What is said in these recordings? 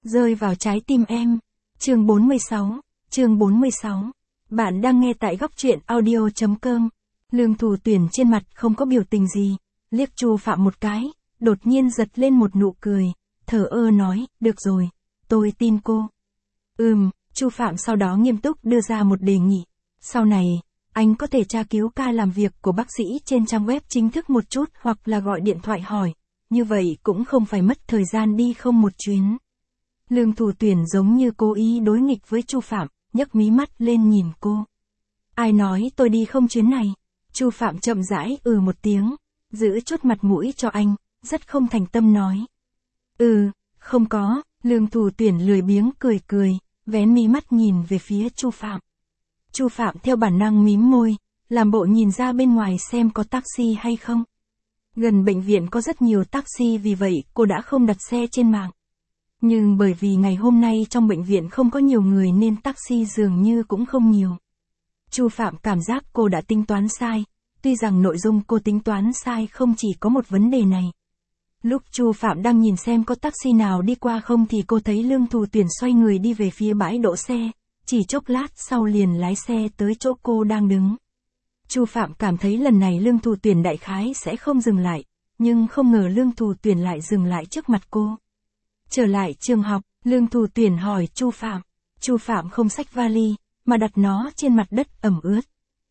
Rơi vào trái tim em. Chương 46. Bạn đang nghe tại góc truyện audio.com. Lương Thù Tuyển trên mặt không có biểu tình gì, liếc Chu Phạm một cái, đột nhiên giật lên một nụ cười, thờ ơ nói, được rồi, tôi tin cô. Chu Phạm sau đó nghiêm túc đưa ra một đề nghị. Sau này, anh có thể tra cứu ca làm việc của bác sĩ trên trang web chính thức một chút hoặc là gọi điện thoại hỏi, như vậy cũng không phải mất thời gian đi không một chuyến. Lương Thù Tuyển giống như cố ý đối nghịch với Chu Phạm, nhấc mí mắt lên nhìn cô. Ai nói tôi đi không chuyến này? Chu Phạm chậm rãi một tiếng, giữ chút mặt mũi cho anh, rất không thành tâm nói. Không có, Lương Thù Tuyển lười biếng cười, vén mí mắt nhìn về phía Chu Phạm. Chu Phạm theo bản năng mím môi, làm bộ nhìn ra bên ngoài xem có taxi hay không. Gần bệnh viện có rất nhiều taxi, vì vậy cô đã không đặt xe trên mạng. Nhưng bởi vì ngày hôm nay trong bệnh viện không có nhiều người nên taxi dường như cũng không nhiều. Chu Phạm cảm giác cô đã tính toán sai, tuy rằng nội dung cô tính toán sai không chỉ có một vấn đề này. Lúc Chu Phạm đang nhìn xem có taxi nào đi qua không thì cô thấy Lương Thù Tuyển xoay người đi về phía bãi đỗ xe, chỉ chốc lát sau liền lái xe tới chỗ cô đang đứng. Chu Phạm cảm thấy lần này Lương Thù Tuyển đại khái sẽ không dừng lại, nhưng không ngờ Lương Thù Tuyển lại dừng lại trước mặt cô. Trở lại trường học, Lương Thù Tuyển hỏi Chu Phạm. Chu Phạm không xách vali, mà đặt nó trên mặt đất ẩm ướt.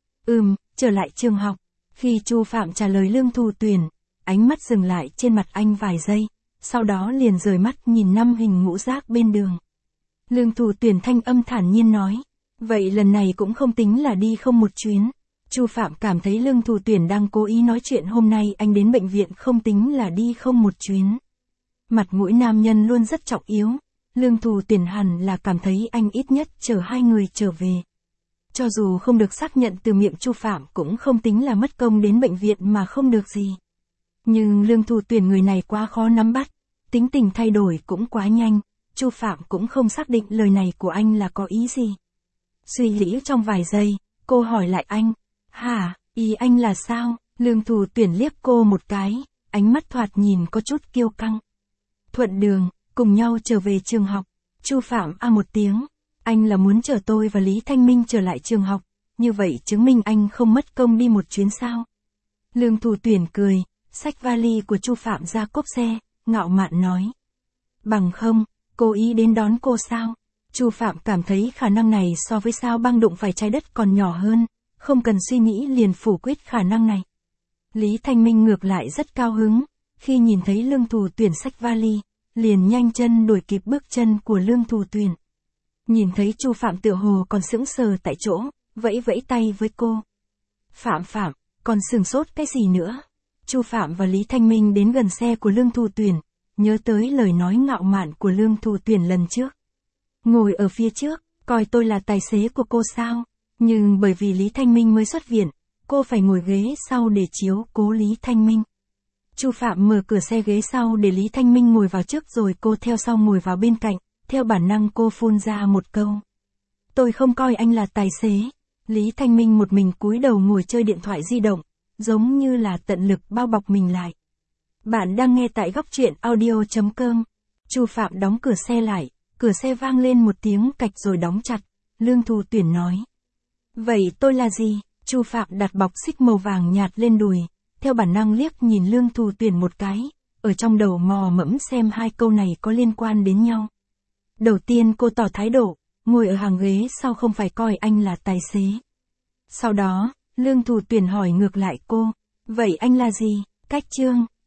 Trở lại trường học. Khi Chu Phạm trả lời Lương Thù Tuyển, ánh mắt dừng lại trên mặt anh vài giây, sau đó liền rời mắt nhìn năm hình ngũ giác bên đường. Lương Thù Tuyển thanh âm thản nhiên nói, vậy lần này cũng không tính là đi không một chuyến. Chu Phạm cảm thấy Lương Thù Tuyển đang cố ý nói chuyện hôm nay anh đến bệnh viện không tính là đi không một chuyến. Mặt mũi nam nhân luôn rất trọng yếu, Lương Thù Tuyển hẳn là cảm thấy anh ít nhất chở hai người trở về. Cho dù không được xác nhận từ miệng Chu Phạm cũng không tính là mất công đến bệnh viện mà không được gì. Nhưng Lương Thù Tuyển người này quá khó nắm bắt, tính tình thay đổi cũng quá nhanh, Chu Phạm cũng không xác định lời này của anh là có ý gì. Suy nghĩ trong vài giây, cô hỏi lại anh, hả, ý anh là sao? Lương Thù Tuyển liếc cô một cái, ánh mắt thoạt nhìn có chút kiêu căng. Thuận đường, cùng nhau trở về trường học. Chu Phạm một tiếng, anh là muốn chở tôi và Lý Thanh Minh trở lại trường học, như vậy chứng minh anh không mất công đi một chuyến sao? Lương Thù Tuyển cười, xách vali của Chu Phạm ra cốp xe, ngạo mạn nói. Bằng không, cố ý đến đón cô sao? Chu Phạm cảm thấy khả năng này so với sao băng đụng phải trái đất còn nhỏ hơn, không cần suy nghĩ liền phủ quyết khả năng này. Lý Thanh Minh ngược lại rất cao hứng, khi nhìn thấy Lương Thù Tuyển xách vali, liền nhanh chân đuổi kịp bước chân của Lương Thù Tuyển. Nhìn thấy Chu Phạm tựa hồ còn sững sờ tại chỗ, vẫy vẫy tay với cô. Phạm, còn sừng sốt cái gì nữa? Chu Phạm và Lý Thanh Minh đến gần xe của Lương Thù Tuyển, nhớ tới lời nói ngạo mạn của Lương Thù Tuyển lần trước. Ngồi ở phía trước, coi tôi là tài xế của cô sao? Nhưng bởi vì Lý Thanh Minh mới xuất viện, cô phải ngồi ghế sau để chiếu cố Lý Thanh Minh. Chu Phạm mở cửa xe ghế sau để Lý Thanh Minh ngồi vào trước rồi cô theo sau ngồi vào bên cạnh, theo bản năng cô phun ra một câu. Tôi không coi anh là tài xế. Lý Thanh Minh một mình cúi đầu ngồi chơi điện thoại di động, giống như là tận lực bao bọc mình lại. Bạn đang nghe tại góc truyện audio.com. Chu Phạm đóng cửa xe lại, cửa xe vang lên một tiếng cạch rồi đóng chặt. Lương Thù Tuyển nói. Vậy tôi là gì? Chu Phạm đặt bọc xích màu vàng nhạt lên đùi, theo bản năng liếc nhìn Lương Thù Tuyển một cái, ở trong đầu mò mẫm xem hai câu này có liên quan đến nhau. Đầu tiên cô tỏ thái độ, ngồi ở hàng ghế sau không phải coi anh là tài xế. Sau đó, Lương Thù Tuyển hỏi ngược lại cô, vậy anh là gì? Cách chương.